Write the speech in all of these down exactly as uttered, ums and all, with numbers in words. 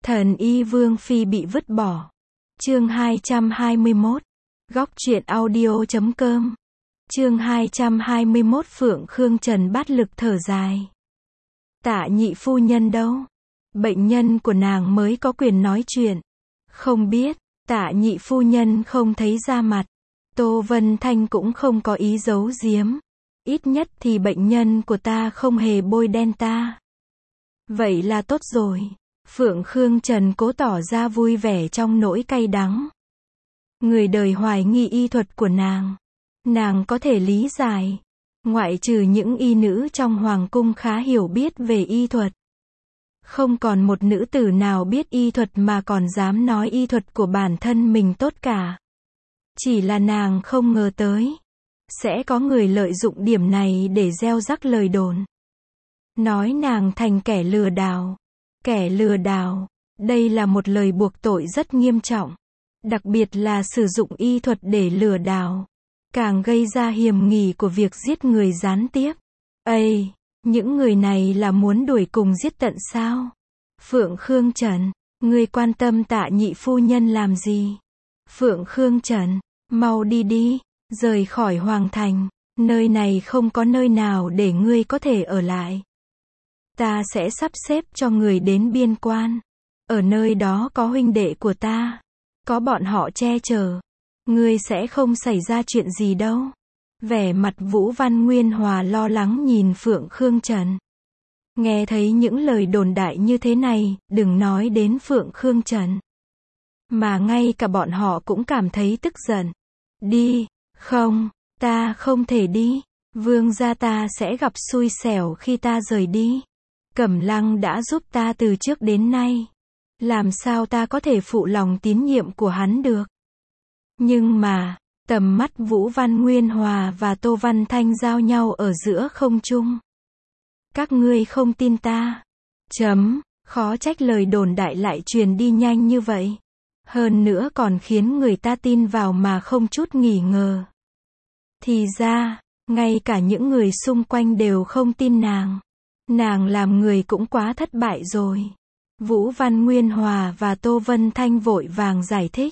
Thần y Vương Phi bị vứt bỏ. Chương hai trăm hai mươi mốt. Góc truyện audio chấm com. Chương hai trăm hai mươi mốt. Phượng Khương Trần bát lực thở dài. Tạ nhị phu nhân đâu? Bệnh nhân của nàng mới có quyền nói chuyện. Không biết, Tạ nhị phu nhân không thấy ra mặt. Tô Vân Thanh cũng không có ý giấu giếm. Ít nhất thì bệnh nhân của ta không hề bôi đen ta. Vậy là tốt rồi. Phượng Khương Trần cố tỏ ra vui vẻ trong nỗi cay đắng. Người đời hoài nghi y thuật của nàng. Nàng có thể lý giải. Ngoại trừ những y nữ trong hoàng cung khá hiểu biết về y thuật. Không còn một nữ tử nào biết y thuật mà còn dám nói y thuật của bản thân mình tốt cả. Chỉ là nàng không ngờ tới. Sẽ có người lợi dụng điểm này để gieo rắc lời đồn. Nói nàng thành kẻ lừa đảo. Kẻ lừa đảo, đây là một lời buộc tội rất nghiêm trọng. Đặc biệt là sử dụng y thuật để lừa đảo. Càng gây ra hiểm nghi của việc giết người gián tiếp. Ây, những người này là muốn đuổi cùng giết tận sao? Phượng Khương Trần, ngươi quan tâm Tạ nhị phu nhân làm gì? Phượng Khương Trần, mau đi đi, rời khỏi hoàng thành. Nơi này không có nơi nào để ngươi có thể ở lại. Ta sẽ sắp xếp cho người đến biên quan. Ở nơi đó có huynh đệ của ta. Có bọn họ che chở. Ngươi sẽ không xảy ra chuyện gì đâu. Vẻ mặt Vũ Văn Nguyên Hòa lo lắng nhìn Phượng Khương Trần. Nghe thấy những lời đồn đại như thế này, đừng nói đến Phượng Khương Trần. Mà ngay cả bọn họ cũng cảm thấy tức giận. Đi, không, ta không thể đi. Vương gia ta sẽ gặp xui xẻo khi ta rời đi. Cẩm Lăng đã giúp ta từ trước đến nay. Làm sao ta có thể phụ lòng tín nhiệm của hắn được? Nhưng mà, tầm mắt Vũ Văn Nguyên Hòa và Tô Văn Thanh giao nhau ở giữa không trung. Các ngươi không tin ta. Chấm, khó trách lời đồn đại lại truyền đi nhanh như vậy. Hơn nữa còn khiến người ta tin vào mà không chút nghi ngờ. Thì ra, ngay cả những người xung quanh đều không tin nàng. Nàng làm người cũng quá thất bại rồi. Vũ Văn Nguyên Hòa và Tô Vân Thanh vội vàng giải thích.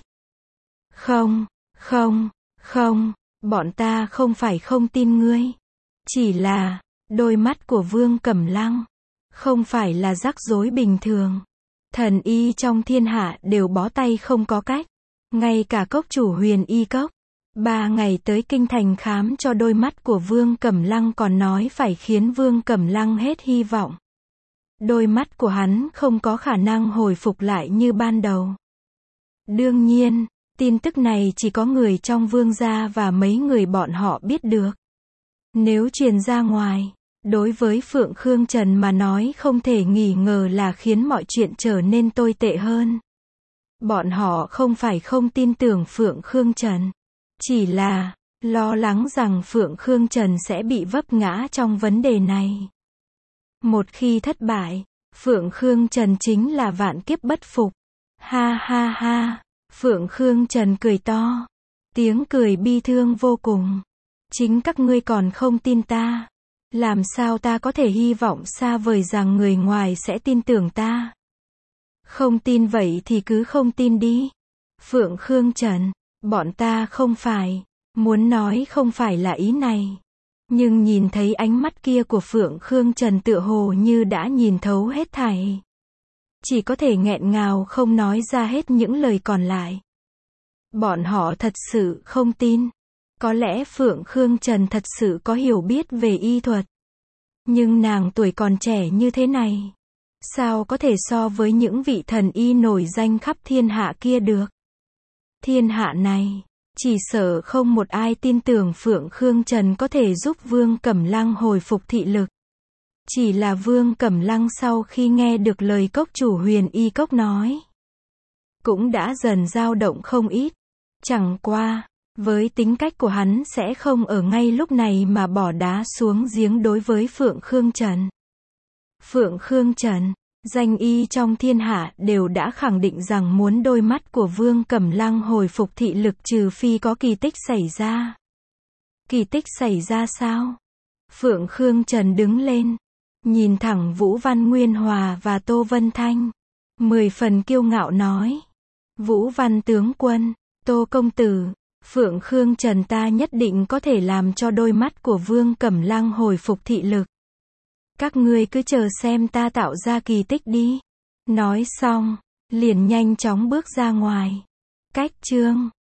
Không, không, không, bọn ta không phải không tin ngươi. Chỉ là, đôi mắt của Vương Cẩm Lăng, không phải là rắc rối bình thường. Thần y trong thiên hạ đều bó tay không có cách. Ngay cả cốc chủ Huyền Y Cốc. Ba ngày tới kinh thành khám cho đôi mắt của Vương Cẩm Lăng còn nói phải khiến Vương Cẩm Lăng hết hy vọng. Đôi mắt của hắn không có khả năng hồi phục lại như ban đầu. Đương nhiên, tin tức này chỉ có người trong Vương gia và mấy người bọn họ biết được. Nếu truyền ra ngoài, đối với Phượng Khương Trần mà nói không thể nghi ngờ là khiến mọi chuyện trở nên tồi tệ hơn. Bọn họ không phải không tin tưởng Phượng Khương Trần. Chỉ là, lo lắng rằng Phượng Khương Trần sẽ bị vấp ngã trong vấn đề này. Một khi thất bại, Phượng Khương Trần chính là vạn kiếp bất phục. Ha ha ha, Phượng Khương Trần cười to. Tiếng cười bi thương vô cùng. Chính các ngươi còn không tin ta. Làm sao ta có thể hy vọng xa vời rằng người ngoài sẽ tin tưởng ta? Không tin vậy thì cứ không tin đi. Phượng Khương Trần, bọn ta không phải, muốn nói không phải là ý này. Nhưng nhìn thấy ánh mắt kia của Phượng Khương Trần tựa hồ như đã nhìn thấu hết thảy. Chỉ có thể nghẹn ngào không nói ra hết những lời còn lại. Bọn họ thật sự không tin. Có lẽ Phượng Khương Trần thật sự có hiểu biết về y thuật. Nhưng nàng tuổi còn trẻ như thế này. Sao có thể so với những vị thần y nổi danh khắp thiên hạ kia được? Thiên hạ này, chỉ sợ không một ai tin tưởng Phượng Khương Trần có thể giúp Vương Cẩm Lăng hồi phục thị lực. Chỉ là Vương Cẩm Lăng sau khi nghe được lời cốc chủ Huyền Y Cốc nói, cũng đã dần dao động không ít. Chẳng qua, với tính cách của hắn sẽ không ở ngay lúc này mà bỏ đá xuống giếng đối với Phượng Khương Trần. Phượng Khương Trần, danh y trong thiên hạ đều đã khẳng định rằng muốn đôi mắt của Vương Cẩm Lăng hồi phục thị lực trừ phi có kỳ tích xảy ra. Kỳ tích xảy ra sao? Phượng Khương Trần đứng lên, nhìn thẳng Vũ Văn Nguyên Hòa và Tô Vân Thanh. Mười phần kiêu ngạo nói. Vũ Văn tướng quân, Tô công tử, Phượng Khương Trần ta nhất định có thể làm cho đôi mắt của Vương Cẩm Lăng hồi phục thị lực. Các ngươi cứ chờ xem ta tạo ra kỳ tích đi. Nói xong, liền nhanh chóng bước ra ngoài. Cách chương